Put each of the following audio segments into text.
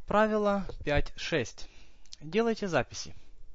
Правило 5.6. Делайте записи.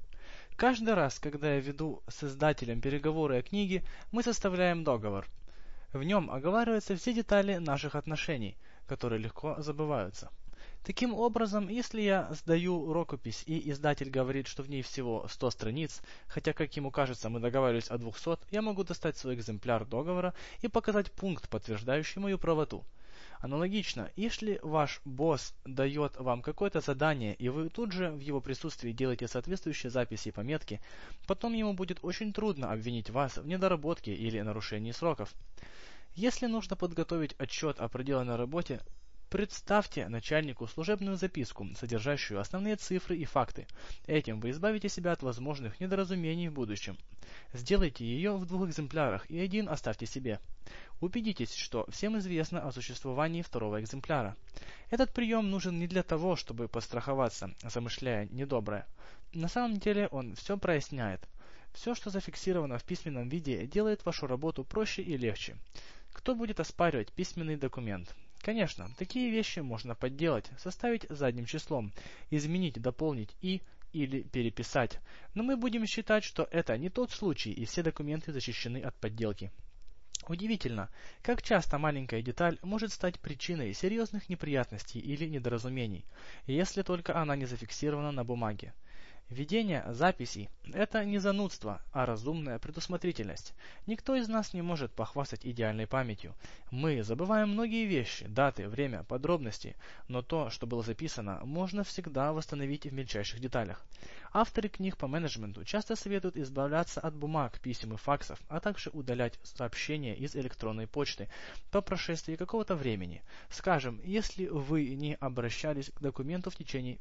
Каждый раз, когда я веду с издателем переговоры о книге, мы составляем договор. В нем оговариваются все детали наших отношений, которые легко забываются. Таким образом, если я сдаю рукопись и издатель говорит, что в ней всего 100 страниц, хотя, как ему кажется, мы договаривались о 200, я могу достать свой экземпляр договора и показать пункт, подтверждающий мою правоту. Аналогично, если ваш босс дает вам какое-то задание, и вы тут же в его присутствии делаете соответствующие записи и пометки, потом ему будет очень трудно обвинить вас в недоработке или нарушении сроков. Если нужно подготовить отчет о проделанной работе, представьте начальнику служебную записку, содержащую основные цифры и факты. Этим вы избавите себя от возможных недоразумений в будущем. Сделайте ее в 2 экземплярах и один оставьте себе. Убедитесь, что всем известно о существовании второго экземпляра. Этот прием нужен не для того, чтобы подстраховаться, замышляя недоброе. На самом деле он все проясняет. Все, что зафиксировано в письменном виде, делает вашу работу проще и легче. Кто будет оспаривать письменный документ? Конечно, такие вещи можно подделать, составить задним числом, изменить, дополнить или переписать. Но мы будем считать, что это не тот случай, и все документы защищены от подделки. Удивительно, как часто маленькая деталь может стать причиной серьезных неприятностей или недоразумений, если только она не зафиксирована на бумаге. Ведение записей – это не занудство, а разумная предусмотрительность. Никто из нас не может похвастать идеальной памятью. Мы забываем многие вещи, даты, время, подробности, но то, что было записано, можно всегда восстановить в мельчайших деталях. Авторы книг по менеджменту часто советуют избавляться от бумаг, писем и факсов, а также удалять сообщения из электронной почты по прошествии какого-то времени. Скажем, если вы не обращались к документу в течение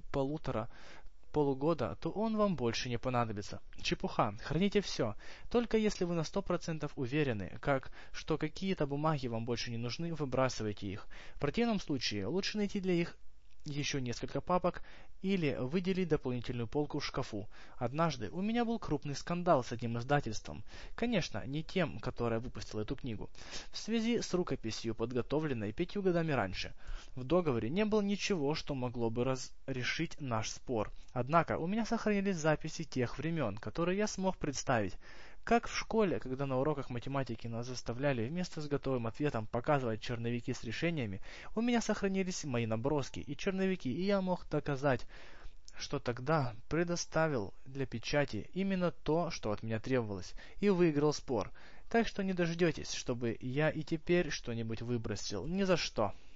полугода, то он вам больше не понадобится. Чепуха. Храните все. Только если вы на 100% уверены, что какие-то бумаги вам больше не нужны, выбрасывайте их. В противном случае лучше найти для их еще несколько папок или выделить дополнительную полку в шкафу. Однажды у меня был крупный скандал с одним издательством. Конечно, не тем, которое выпустило эту книгу. В связи с рукописью, подготовленной 5 годами раньше. В договоре не было ничего, что могло бы разрешить наш спор. Однако у меня сохранились записи тех времен, которые я смог представить. Как в школе, когда на уроках математики нас заставляли вместо с готовым ответом показывать черновики с решениями, у меня сохранились мои наброски и черновики, и я мог доказать, что тогда предоставил для печати именно то, что от меня требовалось, и выиграл спор. Так что не дождетесь, чтобы я и теперь что-нибудь выбросил. Ни за что.